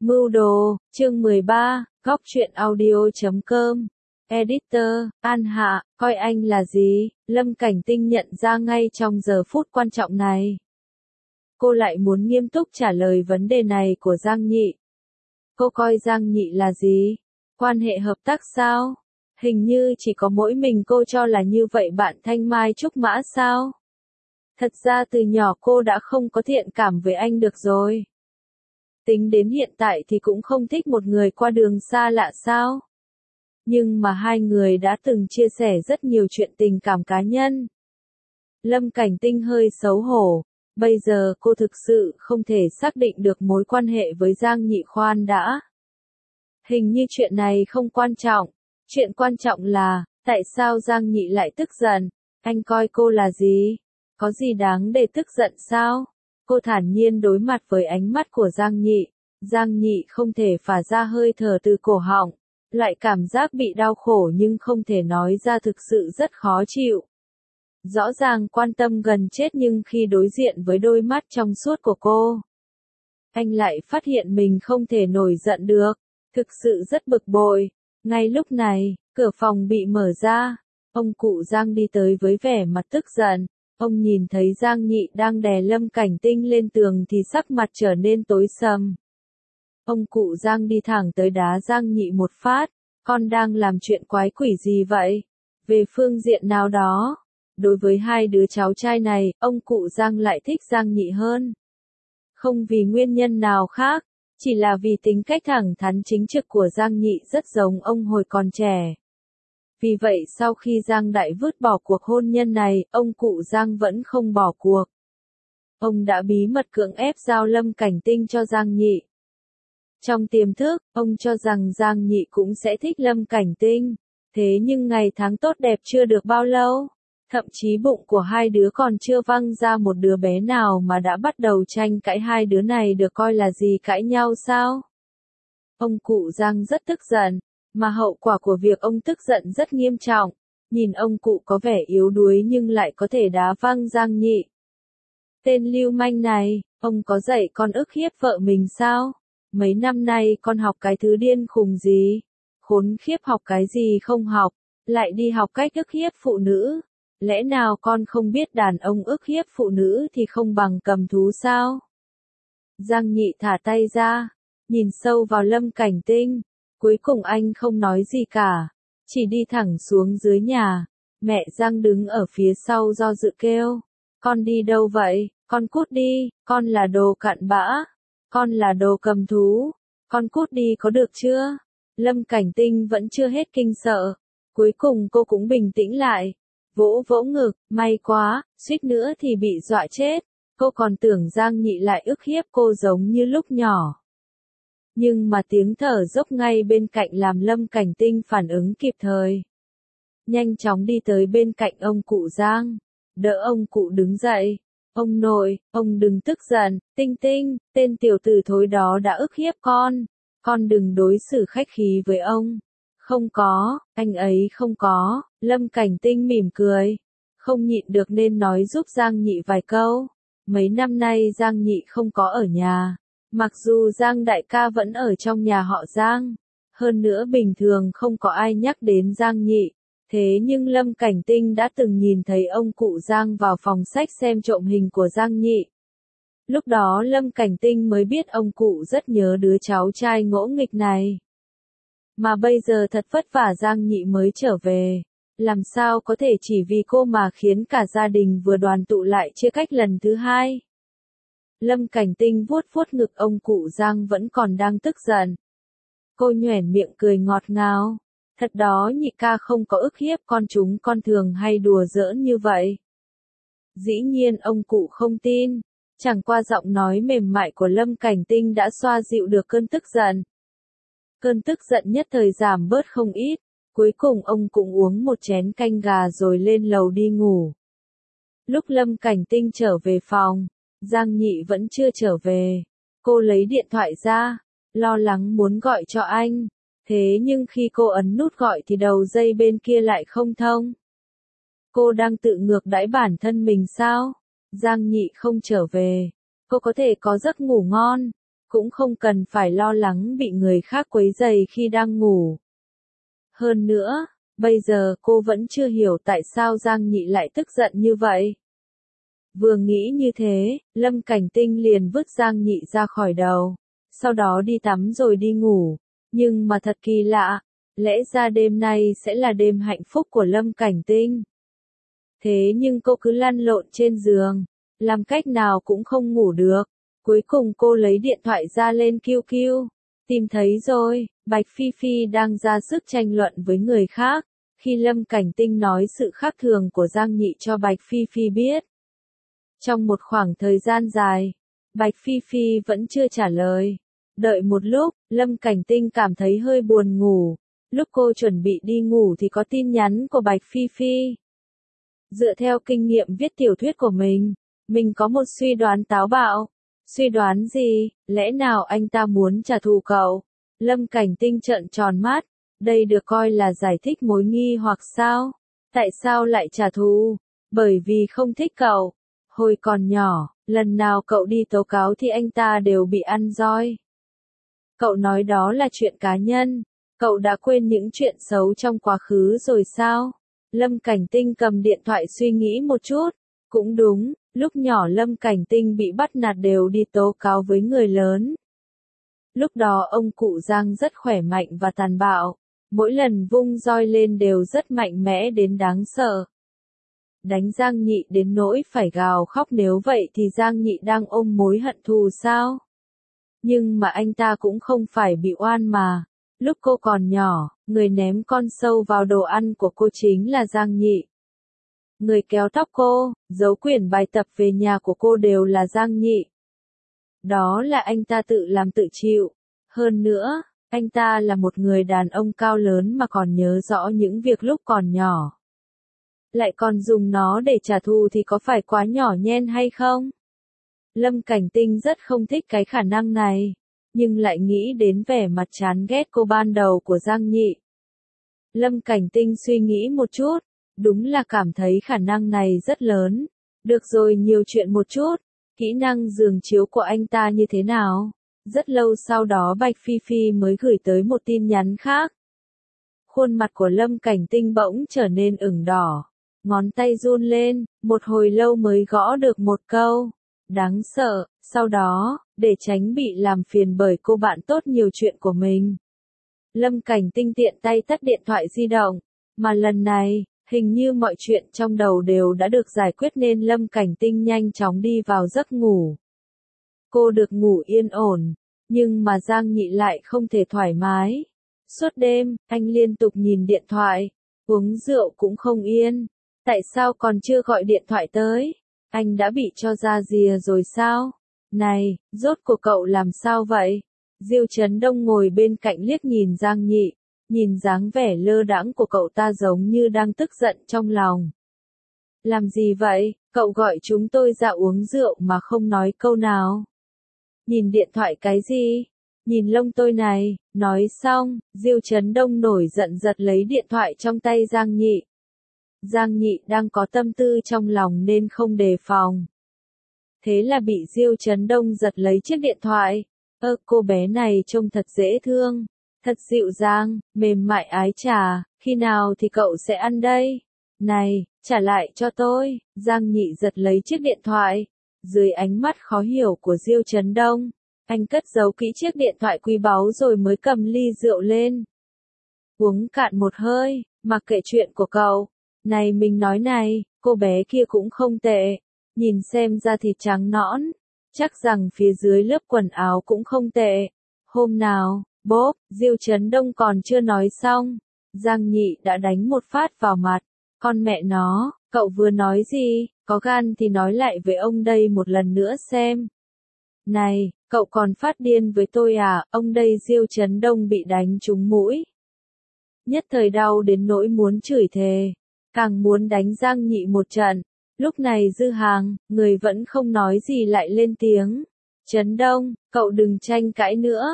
Mưu đồ, chương 13, góc truyện audio.com. Editor, An Hạ, coi anh là gì? Lâm Cảnh Tinh nhận ra ngay trong giờ phút quan trọng này. Cô lại muốn nghiêm túc trả lời vấn đề này của Giang Nhị. Cô coi Giang Nhị là gì? Quan hệ hợp tác sao? Hình như chỉ có mỗi mình cô cho là như vậy. Bạn Thanh Mai Trúc Mã sao? Thật ra từ nhỏ cô đã không có thiện cảm với anh được rồi. Tính đến hiện tại thì cũng không thích một người qua đường xa lạ sao? Nhưng mà hai người đã từng chia sẻ rất nhiều chuyện tình cảm cá nhân. Lâm Cảnh Tinh hơi xấu hổ. Bây giờ cô thực sự không thể xác định được mối quan hệ với Giang Nhị. Khoan đã. Hình như chuyện này không quan trọng. Chuyện quan trọng là, tại sao Giang Nhị lại tức giận? Anh coi cô là gì? Có gì đáng để tức giận sao? Cô thản nhiên đối mặt với ánh mắt của Giang Nhị. Giang Nhị không thể phả ra hơi thở từ cổ họng. Loại cảm giác bị đau khổ nhưng không thể nói ra thực sự rất khó chịu. Rõ ràng quan tâm gần chết nhưng khi đối diện với đôi mắt trong suốt của cô, anh lại phát hiện mình không thể nổi giận được. Thực sự rất bực bội. Ngay lúc này, cửa phòng bị mở ra. Ông cụ Giang đi tới với vẻ mặt tức giận. Ông nhìn thấy Giang Nhị đang đè Lâm Cảnh Tinh lên tường thì sắc mặt trở nên tối sầm. Ông cụ Giang đi thẳng tới đá Giang Nhị một phát. Con đang làm chuyện quái quỷ gì vậy? Về phương diện nào đó, đối với hai đứa cháu trai này, ông cụ Giang lại thích Giang Nhị hơn. Không vì nguyên nhân nào khác, chỉ là vì tính cách thẳng thắn chính trực của Giang Nhị rất giống ông hồi còn trẻ. Vì vậy sau khi Giang Đại vứt bỏ cuộc hôn nhân này, ông cụ Giang vẫn không bỏ cuộc. Ông đã bí mật cưỡng ép giao Lâm Cảnh Tinh cho Giang Nhị. Trong tiềm thức, ông cho rằng Giang Nhị cũng sẽ thích Lâm Cảnh Tinh. Thế nhưng ngày tháng tốt đẹp chưa được bao lâu, thậm chí bụng của hai đứa còn chưa văng ra một đứa bé nào mà đã bắt đầu tranh cãi. Hai đứa này được coi là gì, cãi nhau sao? Ông cụ Giang rất tức giận, mà hậu quả của việc ông tức giận rất nghiêm trọng. Nhìn ông cụ có vẻ yếu đuối nhưng lại có thể đá văng Giang Nhị. Tên lưu manh này, ông có dạy con ức hiếp vợ mình sao? Mấy năm nay con học cái thứ điên khùng gì? Khốn khiếp, học cái gì không học, lại đi học cách ức hiếp phụ nữ. Lẽ nào con không biết đàn ông ức hiếp phụ nữ thì không bằng cầm thú sao? Giang Nhị thả tay ra, nhìn sâu vào Lâm Cảnh Tinh. Cuối cùng anh không nói gì cả, chỉ đi thẳng xuống dưới nhà. Mẹ Giang đứng ở phía sau do dự kêu. Con đi đâu vậy? Con cút đi, con là đồ cặn bã. Con là đồ cầm thú. Con cút đi có được chưa? Lâm Cảnh Tinh vẫn chưa hết kinh sợ. Cuối cùng cô cũng bình tĩnh lại. Vỗ vỗ ngực, may quá, suýt nữa thì bị dọa chết. Cô còn tưởng Giang Nhị lại ức hiếp cô giống như lúc nhỏ. Nhưng mà tiếng thở dốc ngay bên cạnh làm Lâm Cảnh Tinh phản ứng kịp thời. Nhanh chóng đi tới bên cạnh ông cụ Giang. Đỡ ông cụ đứng dậy. Ông nội, ông đừng tức giận. Tinh Tinh, tên tiểu tử thối đó đã ức hiếp con. Con đừng đối xử khách khí với ông. Không có, anh ấy không có. Lâm Cảnh Tinh mỉm cười. Không nhịn được nên nói giúp Giang Nhị vài câu. Mấy năm nay Giang Nhị không có ở nhà. Mặc dù Giang đại ca vẫn ở trong nhà họ Giang. Hơn nữa bình thường không có ai nhắc đến Giang Nhị. Thế nhưng Lâm Cảnh Tinh đã từng nhìn thấy ông cụ Giang vào phòng sách xem trộm hình của Giang Nhị. Lúc đó Lâm Cảnh Tinh mới biết ông cụ rất nhớ đứa cháu trai ngỗ nghịch này. Mà bây giờ thật vất vả Giang Nhị mới trở về. Làm sao có thể chỉ vì cô mà khiến cả gia đình vừa đoàn tụ lại chia cách lần thứ hai. Lâm Cảnh Tinh vuốt vuốt ngực ông cụ Giang vẫn còn đang tức giận. Cô nhoẻn miệng cười ngọt ngào. Thật đó, Nhị ca không có ức hiếp con, chúng con thường hay đùa giỡn như vậy. Dĩ nhiên ông cụ không tin. Chẳng qua giọng nói mềm mại của Lâm Cảnh Tinh đã xoa dịu được cơn tức giận. Cơn tức giận nhất thời giảm bớt không ít. Cuối cùng ông cũng uống một chén canh gà rồi lên lầu đi ngủ. Lúc Lâm Cảnh Tinh trở về phòng, Giang Nhị vẫn chưa trở về. Cô lấy điện thoại ra, lo lắng muốn gọi cho anh. Thế nhưng khi cô ấn nút gọi thì đầu dây bên kia lại không thông. Cô đang tự ngược đãi bản thân mình sao? Giang Nhị không trở về. Cô có thể có giấc ngủ ngon. cũng không cần phải lo lắng bị người khác quấy rầy khi đang ngủ. Hơn nữa, bây giờ cô vẫn chưa hiểu tại sao Giang Nhị lại tức giận như vậy. Vừa nghĩ như thế, Lâm Cảnh Tinh liền vứt Giang Nhị ra khỏi đầu, sau đó đi tắm rồi đi ngủ. Nhưng mà thật kỳ lạ, lẽ ra đêm nay sẽ là đêm hạnh phúc của Lâm Cảnh Tinh. Thế nhưng cô cứ lăn lộn trên giường, làm cách nào cũng không ngủ được. Cuối cùng cô lấy điện thoại ra lên QQ. Tìm thấy rồi, Bạch Phi Phi đang ra sức tranh luận với người khác. Khi Lâm Cảnh Tinh nói sự khác thường của Giang Nhị cho Bạch Phi Phi biết. Trong một khoảng thời gian dài, Bạch Phi Phi vẫn chưa trả lời. Đợi một lúc, Lâm Cảnh Tinh cảm thấy hơi buồn ngủ. Lúc cô chuẩn bị đi ngủ thì có tin nhắn của Bạch Phi Phi. Dựa theo kinh nghiệm viết tiểu thuyết của mình có một suy đoán táo bạo. Suy đoán gì? Lẽ nào anh ta muốn trả thù cậu? Lâm Cảnh Tinh trợn tròn mắt. Đây được coi là giải thích mối nghi hoặc sao? Tại sao lại trả thù? Bởi vì không thích cậu. Hồi còn nhỏ, lần nào cậu đi tố cáo thì anh ta đều bị ăn roi. Cậu nói đó là chuyện cá nhân. Cậu đã quên những chuyện xấu trong quá khứ rồi sao? Lâm Cảnh Tinh cầm điện thoại suy nghĩ một chút. Cũng đúng, lúc nhỏ Lâm Cảnh Tinh bị bắt nạt đều đi tố cáo với người lớn. Lúc đó ông cụ Giang rất khỏe mạnh và tàn bạo. Mỗi lần vung roi lên đều rất mạnh mẽ đến đáng sợ. Đánh Giang Nhị đến nỗi phải gào khóc, nếu vậy thì Giang Nhị đang ôm mối hận thù sao? Nhưng mà anh ta cũng không phải bị oan mà. Lúc cô còn nhỏ, người ném con sâu vào đồ ăn của cô chính là Giang Nhị. Người kéo tóc cô, giấu quyển bài tập về nhà của cô đều là Giang Nhị. Đó là anh ta tự làm tự chịu. Hơn nữa, anh ta là một người đàn ông cao lớn mà còn nhớ rõ những việc lúc còn nhỏ. Lại còn dùng nó để trả thù thì có phải quá nhỏ nhen hay không? Lâm Cảnh Tinh rất không thích cái khả năng này, nhưng lại nghĩ đến vẻ mặt chán ghét cô ban đầu của Giang Nhị. Lâm Cảnh Tinh suy nghĩ một chút, đúng là cảm thấy khả năng này rất lớn. Được rồi, nhiều chuyện một chút, kỹ năng giường chiếu của anh ta như thế nào? Rất lâu sau đó Bạch Phi Phi mới gửi tới một tin nhắn khác. Khuôn mặt của Lâm Cảnh Tinh bỗng trở nên ửng đỏ. Ngón tay run lên, một hồi lâu mới gõ được một câu. Đáng sợ, sau đó, để tránh bị làm phiền bởi cô bạn tốt nhiều chuyện của mình. Lâm Cảnh Tinh tiện tay tắt điện thoại di động. Mà lần này, hình như mọi chuyện trong đầu đều đã được giải quyết nên Lâm Cảnh Tinh nhanh chóng đi vào giấc ngủ. Cô được ngủ yên ổn, nhưng mà Giang Nhị lại không thể thoải mái. Suốt đêm, anh liên tục nhìn điện thoại, uống rượu cũng không yên. Tại sao còn chưa gọi điện thoại tới? Anh đã bị cho ra rìa rồi sao? Này, rốt cuộc cậu làm sao vậy? Diêu Chấn Đông ngồi bên cạnh liếc nhìn Giang Nhị, nhìn dáng vẻ lơ đãng của cậu ta giống như đang tức giận trong lòng. Làm gì vậy? Cậu gọi chúng tôi ra uống rượu mà không nói câu nào. Nhìn điện thoại cái gì? Nhìn lông tôi này. Nói xong, Diêu Chấn Đông nổi giận giật lấy điện thoại trong tay Giang Nhị. Giang Nhị đang có tâm tư trong lòng nên không đề phòng. Thế là bị Diêu Chấn Đông giật lấy chiếc điện thoại. Cô bé này trông thật dễ thương, thật dịu dàng, mềm mại ái trà, khi nào thì cậu sẽ ăn đây? Này, trả lại cho tôi. Giang Nhị giật lấy chiếc điện thoại. Dưới ánh mắt khó hiểu của Diêu Chấn Đông, anh cất giấu kỹ chiếc điện thoại quý báu rồi mới cầm ly rượu lên. Uống cạn một hơi, mặc kệ chuyện của cậu. Này mình nói này, cô bé kia cũng không tệ. Nhìn xem da thịt trắng nõn, chắc rằng phía dưới lớp quần áo cũng không tệ. Hôm nào, bốp, Diêu Chấn Đông còn chưa nói xong, Giang Nhị đã đánh một phát vào mặt. Con mẹ nó, cậu vừa nói gì? Có gan thì nói lại với ông đây một lần nữa xem. Này, cậu còn phát điên với tôi à? Ông đây Diêu Chấn Đông bị đánh trúng mũi. Nhất thời đau đến nỗi muốn chửi thề, càng muốn đánh Giang Nhị một trận. Lúc này Dư Hàng, người vẫn không nói gì lại lên tiếng. Chấn Đông, cậu đừng tranh cãi nữa.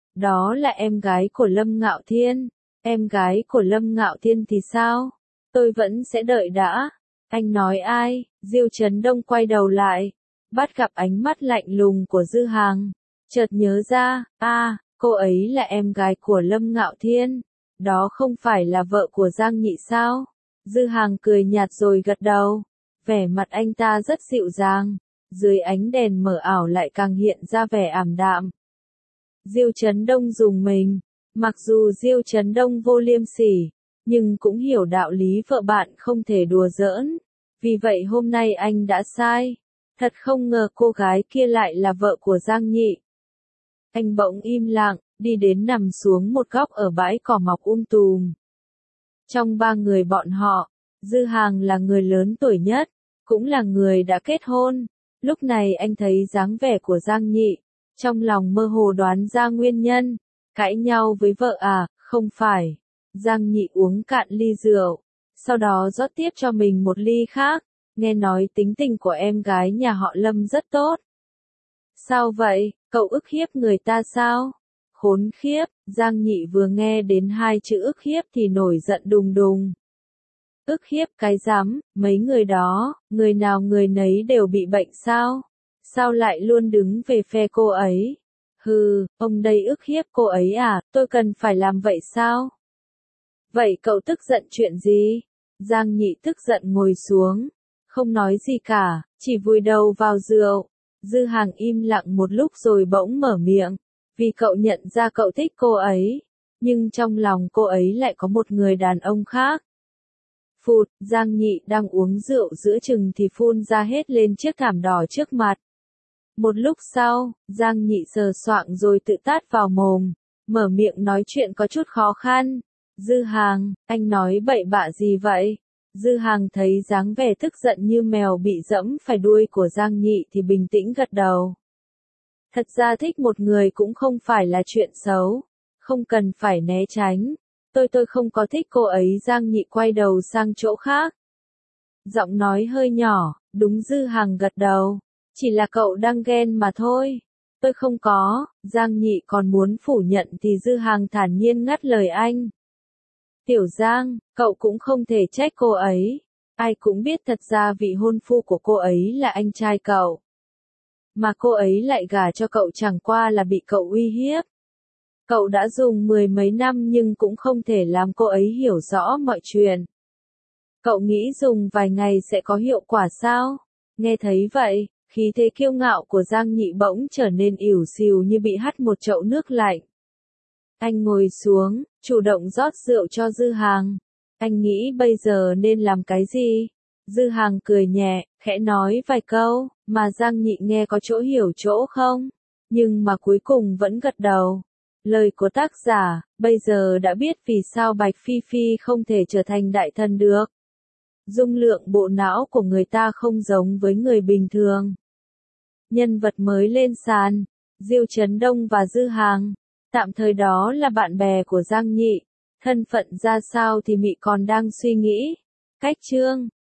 Đó là em gái của Lâm Ngạo Thiên. Em gái của Lâm Ngạo Thiên thì sao? Tôi vẫn sẽ đợi đã. Anh nói ai? Diêu Chấn Đông quay đầu lại, bắt gặp ánh mắt lạnh lùng của Dư Hàng. Chợt nhớ ra, cô ấy là em gái của Lâm Ngạo Thiên. Đó không phải là vợ của Giang Nhị sao? Dư Hàng cười nhạt rồi gật đầu. Vẻ mặt anh ta rất dịu dàng. Dưới ánh đèn mờ ảo lại càng hiện ra vẻ ảm đạm. Diêu Chấn Đông rùng mình. Mặc dù Diêu Chấn Đông vô liêm sỉ, nhưng cũng hiểu đạo lý vợ bạn không thể đùa giỡn. Vì vậy hôm nay anh đã sai. Thật không ngờ cô gái kia lại là vợ của Giang Nhị. Anh bỗng im lặng, đi đến nằm xuống một góc ở bãi cỏ mọc tùm. Trong ba người bọn họ, Dư Hàng là người lớn tuổi nhất, cũng là người đã kết hôn. Lúc này anh thấy dáng vẻ của Giang Nhị, trong lòng mơ hồ đoán ra nguyên nhân. Cãi nhau với vợ à, không phải. Giang Nhị uống cạn ly rượu, sau đó rót tiếp cho mình một ly khác. Nghe nói tính tình của em gái nhà họ Lâm rất tốt. Sao vậy, cậu ức hiếp người ta sao? Khốn khiếp, Giang Nhị vừa nghe đến hai chữ ức hiếp thì nổi giận đùng đùng. Ức hiếp cái rắm, mấy người đó, người nào người nấy đều bị bệnh sao? Sao lại luôn đứng về phe cô ấy? Hừ, ông đây ức hiếp cô ấy à, tôi cần phải làm vậy sao? Vậy cậu tức giận chuyện gì? Giang Nhị tức giận ngồi xuống, không nói gì cả, chỉ vùi đầu vào rượu. Dư Hàng im lặng một lúc rồi bỗng mở miệng, vì cậu nhận ra cậu thích cô ấy, nhưng trong lòng cô ấy lại có một người đàn ông khác. Phụt, Giang Nhị đang uống rượu giữa chừng thì phun ra hết lên chiếc thảm đỏ trước mặt. Một lúc sau, Giang Nhị sờ soạng rồi tự tát vào mồm, mở miệng nói chuyện có chút khó khăn. Dư Hàng, anh nói bậy bạ gì vậy? Dư Hàng thấy dáng vẻ tức giận như mèo bị dẫm phải đuôi của Giang Nhị thì bình tĩnh gật đầu. Thật ra thích một người cũng không phải là chuyện xấu, không cần phải né tránh. Tôi không có thích cô ấy. Giang Nhị quay đầu sang chỗ khác. Giọng nói hơi nhỏ, đúng. Dư Hàng gật đầu. Chỉ là cậu đang ghen mà thôi. Tôi không có. Giang Nhị còn muốn phủ nhận thì Dư Hàng thản nhiên ngắt lời anh. Tiểu Giang, cậu cũng không thể trách cô ấy. Ai cũng biết thật ra vị hôn phu của cô ấy là anh trai cậu. Mà cô ấy lại gả cho cậu chẳng qua là bị cậu uy hiếp. Cậu đã dùng 10 mấy năm nhưng cũng không thể làm cô ấy hiểu rõ mọi chuyện. Cậu nghĩ dùng vài ngày sẽ có hiệu quả sao? Nghe thấy vậy, khí thế kiêu ngạo của Giang Nhị bỗng trở nên ỉu xìu như bị hắt một chậu nước lạnh. Anh ngồi xuống, chủ động rót rượu cho Dư Hàng. Anh nghĩ bây giờ nên làm cái gì? Dư Hàng cười nhẹ, khẽ nói vài câu, mà Giang Nhị nghe có chỗ hiểu chỗ không? Nhưng mà cuối cùng vẫn gật đầu. Lời của tác giả, bây giờ đã biết vì sao Bạch Phi Phi không thể trở thành đại thần được. Dung lượng bộ não của người ta không giống với người bình thường. Nhân vật mới lên sàn, Diêu Chấn Đông và Dư Hàng. Tạm thời đó là bạn bè của Giang Nhị. Thân phận ra sao thì Mị còn đang suy nghĩ. Cách chương